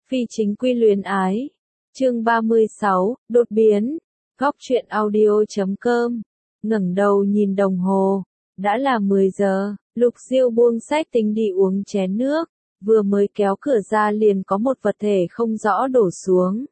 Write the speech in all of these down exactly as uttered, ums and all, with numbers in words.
Phi chính quy luyến ái. Chương ba mươi sáu, đột biến. Góc truyện audio.com. Ngẩng đầu nhìn đồng hồ, đã là mười giờ, Lục Diêu buông sách tính đi uống chén nước, vừa mới kéo cửa ra liền có một vật thể không rõ đổ xuống.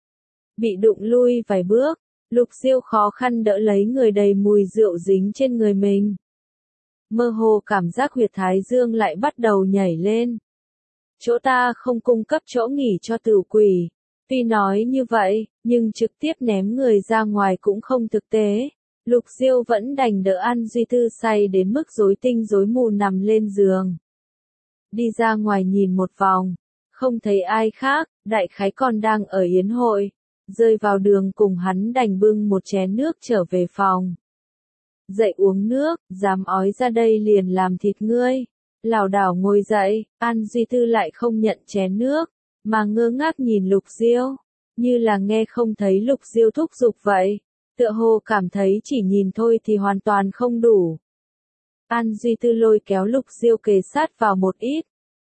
Bị đụng lui vài bước, Lục Diêu khó khăn đỡ lấy người đầy mùi rượu dính trên người mình. Mơ hồ cảm giác huyệt thái dương lại bắt đầu nhảy lên. Chỗ ta không cung cấp chỗ nghỉ cho tử quỷ. Tuy nói như vậy, nhưng trực tiếp ném người ra ngoài cũng không thực tế. Lục Diêu vẫn đành đỡ An Duy Tư say đến mức rối tinh rối mù nằm lên giường. Đi ra ngoài nhìn một vòng, không thấy ai khác, đại khái còn đang ở yến hội. Rơi vào đường cùng hắn đành bưng một chén nước trở về phòng. Dậy uống nước, dám ói ra đây liền làm thịt ngươi. Lảo đảo ngồi dậy, An Duy Tư lại không nhận chén nước, mà ngơ ngác nhìn Lục Diêu, như là nghe không thấy Lục Diêu thúc giục vậy, tựa hồ cảm thấy chỉ nhìn thôi thì hoàn toàn không đủ. An Duy Tư lôi kéo Lục Diêu kề sát vào một ít,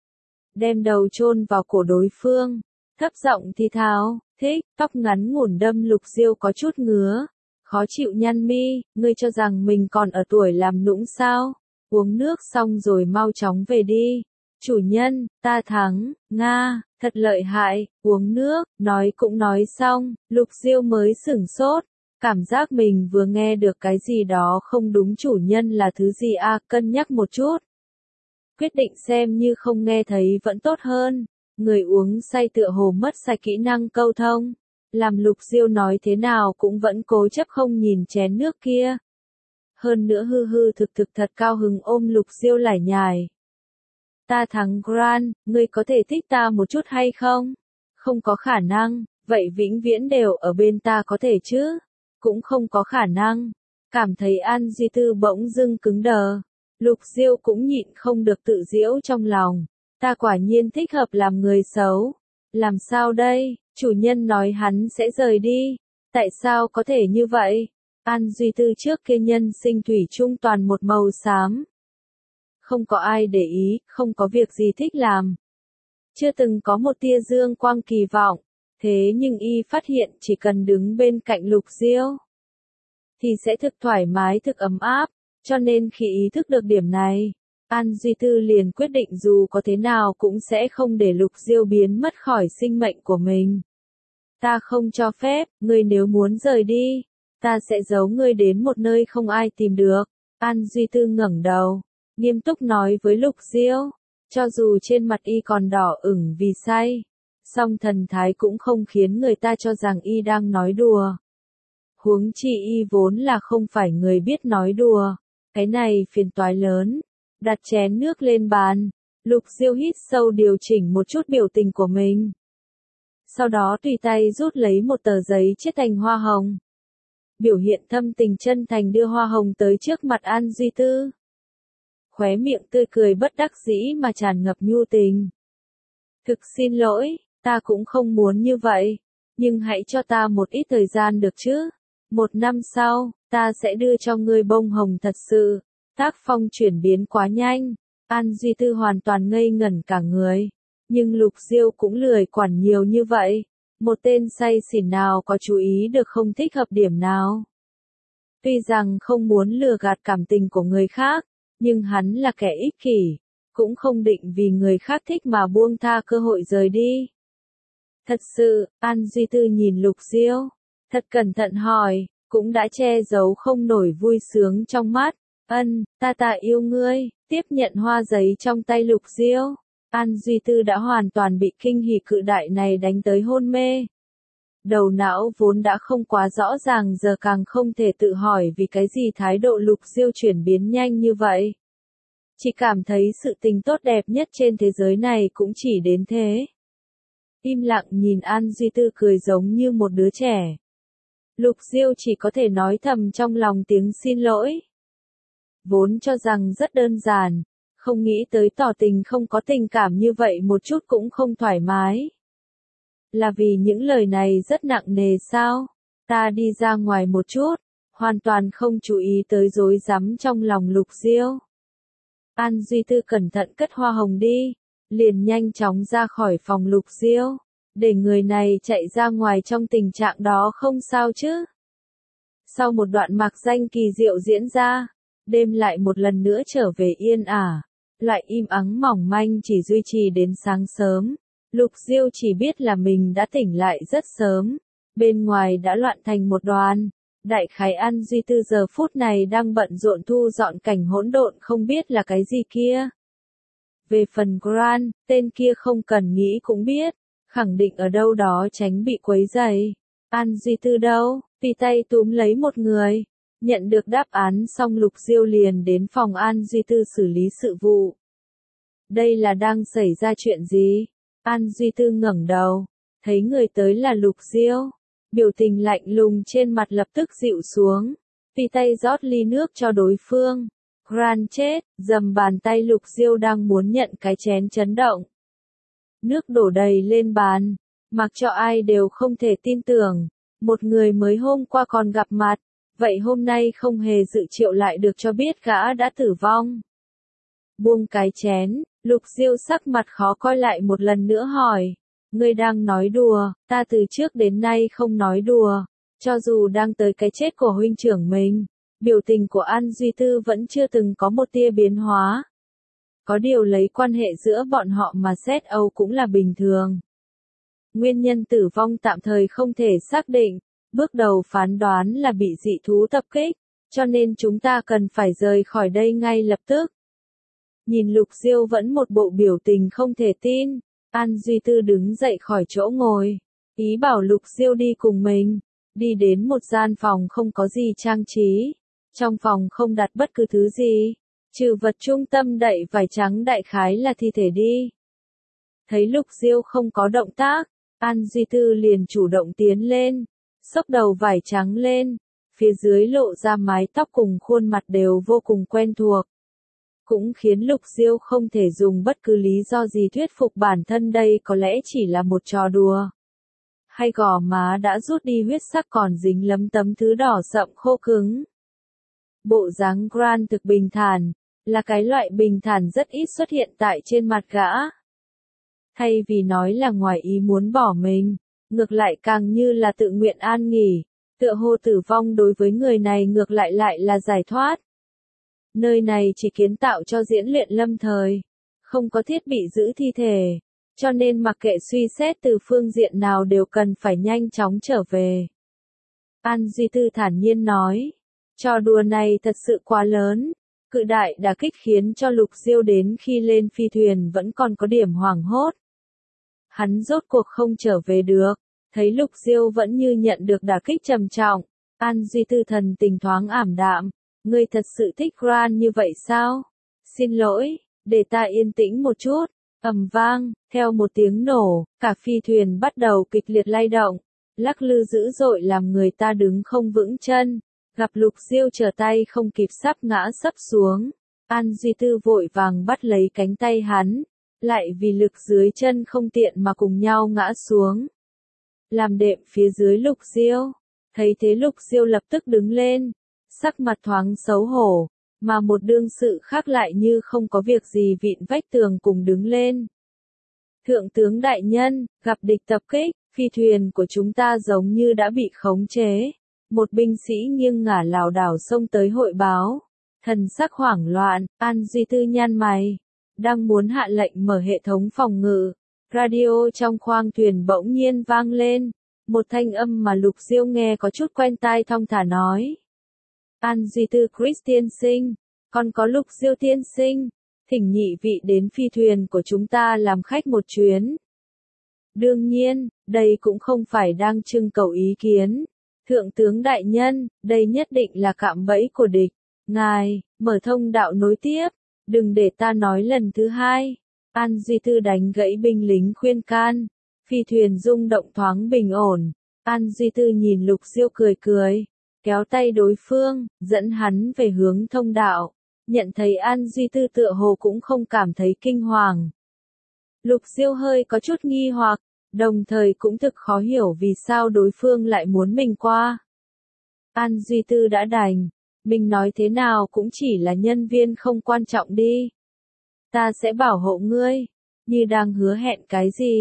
đem đầu chôn vào cổ đối phương, thấp giọng thì thào, thích, tóc ngắn ngủn đâm Lục Diêu có chút ngứa, khó chịu nhăn mi, ngươi cho rằng mình còn ở tuổi làm nũng sao? Uống nước xong rồi mau chóng về đi. Chủ nhân, ta thắng, Nga, thật lợi hại, uống nước, nói cũng nói xong, Lục Diêu mới sửng sốt, cảm giác mình vừa nghe được cái gì đó không đúng. Chủ nhân là thứ gì à, cân nhắc một chút. Quyết định xem như không nghe thấy vẫn tốt hơn, người uống say tựa hồ mất sạch kỹ năng câu thông, làm Lục Diêu nói thế nào cũng vẫn cố chấp không nhìn chén nước kia. Hơn nữa hư hư thực thực thật cao hứng ôm Lục Diêu lải nhải. Ta thắng Gran, ngươi có thể thích ta một chút hay không? Không có khả năng, vậy vĩnh viễn đều ở bên ta có thể chứ? Cũng không có khả năng. Cảm thấy An Duy Tư bỗng dưng cứng đờ. Lục Diêu cũng nhịn không được tự giễu trong lòng. Ta quả nhiên thích hợp làm người xấu. Làm sao đây? Chủ nhân nói hắn sẽ rời đi. Tại sao có thể như vậy? An Duy Tư trước kia nhân sinh thủy chung toàn một màu xám. Không có ai để ý, không có việc gì thích làm. Chưa từng có một tia dương quang kỳ vọng. Thế nhưng y phát hiện chỉ cần đứng bên cạnh Lục Diêu thì sẽ thực thoải mái thực ấm áp. Cho nên khi ý thức được điểm này, An Duy Tư liền quyết định dù có thế nào cũng sẽ không để Lục Diêu biến mất khỏi sinh mệnh của mình. Ta không cho phép, ngươi nếu muốn rời đi, ta sẽ giấu ngươi đến một nơi không ai tìm được. An Duy Tư ngẩng đầu, nghiêm túc nói với Lục Diêu, cho dù trên mặt y còn đỏ ửng vì say, song thần thái cũng không khiến người ta cho rằng y đang nói đùa. Huống chi y vốn là không phải người biết nói đùa, cái này phiền toái lớn. Đặt chén nước lên bàn, Lục Diêu hít sâu điều chỉnh một chút biểu tình của mình. Sau đó tùy tay rút lấy một tờ giấy chiết thành hoa hồng. Biểu hiện thâm tình chân thành đưa hoa hồng tới trước mặt An Duy Tư. Khóe miệng tươi cười bất đắc dĩ mà tràn ngập nhu tình. Thực xin lỗi, ta cũng không muốn như vậy, nhưng hãy cho ta một ít thời gian được chứ. Một năm sau, ta sẽ đưa cho ngươi bông hồng thật sự. Tác phong chuyển biến quá nhanh, An Duy Tư hoàn toàn ngây ngẩn cả người. Nhưng Lục Diêu cũng lười quản nhiều như vậy. Một tên say xỉn nào có chú ý được không thích hợp điểm nào. Tuy rằng không muốn lừa gạt cảm tình của người khác, nhưng hắn là kẻ ích kỷ, cũng không định vì người khác thích mà buông tha cơ hội rời đi. Thật sự, An Duy Tư nhìn Lục Diêu, thật cẩn thận hỏi, cũng đã che giấu không nổi vui sướng trong mắt. Ân, ta ta yêu ngươi, tiếp nhận hoa giấy trong tay Lục Diêu. An Duy Tư đã hoàn toàn bị kinh hỉ cự đại này đánh tới hôn mê. Đầu não vốn đã không quá rõ ràng giờ càng không thể tự hỏi vì cái gì thái độ Lục Diêu chuyển biến nhanh như vậy. Chỉ cảm thấy sự tình tốt đẹp nhất trên thế giới này cũng chỉ đến thế. Im lặng nhìn An Duy Tư cười giống như một đứa trẻ. Lục Diêu chỉ có thể nói thầm trong lòng tiếng xin lỗi. Vốn cho rằng rất đơn giản, không nghĩ tới tỏ tình không có tình cảm như vậy một chút cũng không thoải mái. Là vì những lời này rất nặng nề sao? Ta đi ra ngoài một chút, hoàn toàn không chú ý tới rối rắm trong lòng Lục Diêu. An Duy Tư cẩn thận cất hoa hồng đi, liền nhanh chóng ra khỏi phòng Lục Diêu. để người này chạy ra ngoài trong tình trạng đó không sao chứ. Sau một đoạn mạc danh kỳ diệu diễn ra, đêm lại một lần nữa trở về yên ả. Loại im ắng mỏng manh chỉ duy trì đến sáng sớm. Lục Diêu chỉ biết là mình đã tỉnh lại rất sớm. Bên ngoài đã loạn thành một đoàn. Đại khái An Duy Tư giờ phút này đang bận rộn thu dọn cảnh hỗn độn không biết là cái gì kia. Về phần Grant, tên kia không cần nghĩ cũng biết. Khẳng định ở đâu đó tránh bị quấy rầy. An Duy Tư đâu? Tùy tay túm lấy một người. Nhận được đáp án xong Lục Diêu liền đến phòng An Duy Tư xử lý sự vụ. Đây là đang xảy ra chuyện gì? An Duy Tư ngẩng đầu, thấy người tới là Lục Diêu. Biểu tình lạnh lùng trên mặt lập tức dịu xuống. Tùy tay rót ly nước cho đối phương. Grant chết, dầm bàn tay Lục Diêu đang muốn nhận cái chén chấn động. Nước đổ đầy lên bàn, mặc cho ai đều không thể tin tưởng. Một người mới hôm qua còn gặp mặt, vậy hôm nay không hề dự triệu lại được cho biết gã đã tử vong. Buông cái chén, Lục Diêu sắc mặt khó coi lại một lần nữa hỏi. Ngươi đang nói đùa, ta từ trước đến nay không nói đùa. Cho dù đang tới cái chết của huynh trưởng mình, biểu tình của An Duy Tư vẫn chưa từng có một tia biến hóa. Có điều lấy quan hệ giữa bọn họ mà xét Âu cũng là bình thường. Nguyên nhân tử vong tạm thời không thể xác định, bước đầu phán đoán là bị dị thú tập kích, cho nên chúng ta cần phải rời khỏi đây ngay lập tức. Nhìn Lục Diêu vẫn một bộ biểu tình không thể tin, An Duy Tư đứng dậy khỏi chỗ ngồi, ý bảo Lục Diêu đi cùng mình, đi đến một gian phòng không có gì trang trí, trong phòng không đặt bất cứ thứ gì, trừ vật trung tâm đậy vải trắng đại khái là thi thể đi. Thấy Lục Diêu không có động tác, An Duy Tư liền chủ động tiến lên, xốc đầu vải trắng lên, phía dưới lộ ra mái tóc cùng khuôn mặt đều vô cùng quen thuộc. Cũng khiến Lục Diêu không thể dùng bất cứ lý do gì thuyết phục bản thân đây có lẽ chỉ là một trò đùa. Hay gò má đã rút đi huyết sắc còn dính lấm tấm thứ đỏ sậm khô cứng. Bộ dáng Grant thực bình thản, là cái loại bình thản rất ít xuất hiện tại trên mặt gã. Thay vì nói là ngoài ý muốn bỏ mình, ngược lại càng như là tự nguyện an nghỉ, tựa hồ tử vong đối với người này ngược lại lại là giải thoát. Nơi này chỉ kiến tạo cho diễn luyện lâm thời, không có thiết bị giữ thi thể, cho nên mặc kệ suy xét từ phương diện nào đều cần phải nhanh chóng trở về. An Duy Tư thản nhiên nói, trò đùa này thật sự quá lớn, cự đại đả kích khiến cho Lục Diêu đến khi lên phi thuyền vẫn còn có điểm hoảng hốt. Hắn rốt cuộc không trở về được, thấy Lục Diêu vẫn như nhận được đả kích trầm trọng, An Duy Tư thần tình thoáng ảm đạm. Ngươi thật sự thích Grant như vậy sao? Xin lỗi, để ta yên tĩnh một chút. Ầm vang, theo một tiếng nổ, cả phi thuyền bắt đầu kịch liệt lay động, lắc lư dữ dội làm người ta đứng không vững chân. Gặp Lục Diêu trở tay không kịp sắp ngã sấp xuống. An Duy Tư vội vàng bắt lấy cánh tay hắn, lại vì lực dưới chân không tiện mà cùng nhau ngã xuống. Làm đệm phía dưới Lục Diêu, thấy thế Lục Diêu lập tức đứng lên. Sắc mặt thoáng xấu hổ, mà một đương sự khác lại như không có việc gì vịn vách tường cùng đứng lên. Thượng tướng đại nhân, gặp địch tập kích, phi thuyền của chúng ta giống như đã bị khống chế. Một binh sĩ nghiêng ngả lảo đảo xông tới hội báo. Thần sắc hoảng loạn, An Duy Tư nhăn mày. Đang muốn hạ lệnh mở hệ thống phòng ngự. Radio trong khoang thuyền bỗng nhiên vang lên. Một thanh âm mà Lục Diêu nghe có chút quen tai thong thả nói. An Duy Tư Christian sinh, còn có Lục Diêu tiên sinh, thỉnh nhị vị đến phi thuyền của chúng ta làm khách một chuyến. Đương nhiên, đây cũng không phải đang trưng cầu ý kiến. Thượng tướng đại nhân, đây nhất định là cạm bẫy của địch. Ngài, mở thông đạo nối tiếp, đừng để ta nói lần thứ hai. An Duy Tư đánh gãy binh lính khuyên can. Phi thuyền rung động thoáng bình ổn. An Duy Tư nhìn Lục Diêu cười cười. Kéo tay đối phương, dẫn hắn về hướng thông đạo. Nhận thấy An Duy Tư tựa hồ cũng không cảm thấy kinh hoàng. Lục Diêu hơi có chút nghi hoặc, đồng thời cũng thực khó hiểu vì sao đối phương lại muốn mình qua. An Duy Tư đã đành, mình nói thế nào cũng chỉ là nhân viên không quan trọng đi. Ta sẽ bảo hộ ngươi, như đang hứa hẹn cái gì.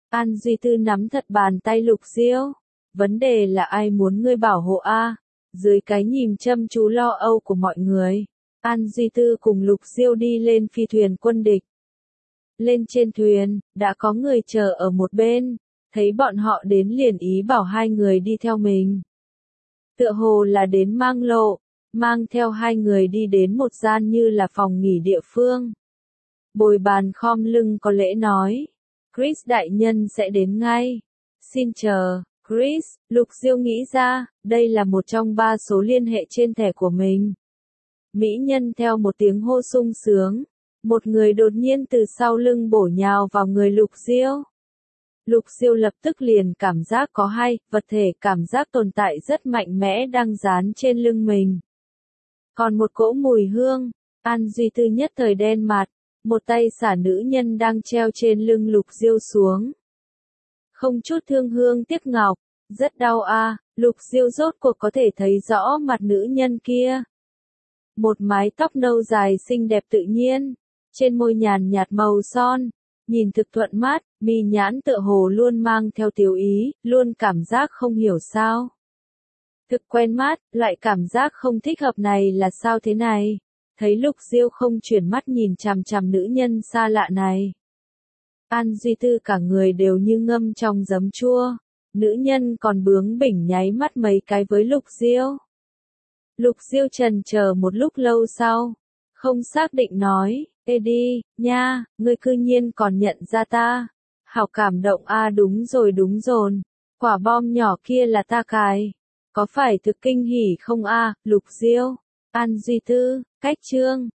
An Duy Tư nắm thật bàn tay Lục Diêu. Vấn đề là ai muốn ngươi bảo hộ a? Dưới cái nhìn chăm chú lo âu của mọi người, An Duy Tư cùng Lục Diêu đi lên phi thuyền quân địch. Lên trên thuyền, đã có người chờ ở một bên, thấy bọn họ đến liền ý bảo hai người đi theo mình. Tựa hồ là đến mang lộ, mang theo hai người đi đến một gian như là phòng nghỉ địa phương. Bồi bàn khom lưng có lễ nói, Chris đại nhân sẽ đến ngay. Xin chờ, Chris, Lục Diêu nghĩ ra, đây là một trong ba số liên hệ trên thẻ của mình. Mỹ nhân theo một tiếng hô sung sướng, một người đột nhiên từ sau lưng bổ nhào vào người Lục Diêu. Lục Diêu lập tức liền cảm giác có hai vật thể cảm giác tồn tại rất mạnh mẽ đang dán trên lưng mình. Còn một cỗ mùi hương, An Duy Tư nhất thời đen mặt, một tay xả nữ nhân đang treo trên lưng Lục Diêu xuống. Không chút thương hương tiếc ngọc, rất đau a, Lục Diêu rốt cuộc có thể thấy rõ mặt nữ nhân kia. Một mái tóc nâu dài xinh đẹp tự nhiên, trên môi nhàn nhạt màu son, nhìn thực thuận mắt, mi nhãn tựa hồ luôn mang theo tiểu ý, luôn cảm giác không hiểu sao. Thực quen mắt, loại cảm giác không thích hợp này là sao thế này? Thấy Lục Diêu không chuyển mắt nhìn chằm chằm nữ nhân xa lạ này. An Duy Tư cả người đều như ngâm trong giấm chua, nữ nhân còn bướng bỉnh nháy mắt mấy cái với Lục Diêu. Lục Diêu chần chờ một lúc lâu sau, không xác định nói, ê đi, nha, ngươi cư nhiên còn nhận ra ta. Hảo cảm động a à, đúng rồi đúng rồi, quả bom nhỏ kia là ta cài. Có phải thực kinh hỉ không a, à, Lục Diêu, An Duy Tư, cách chương.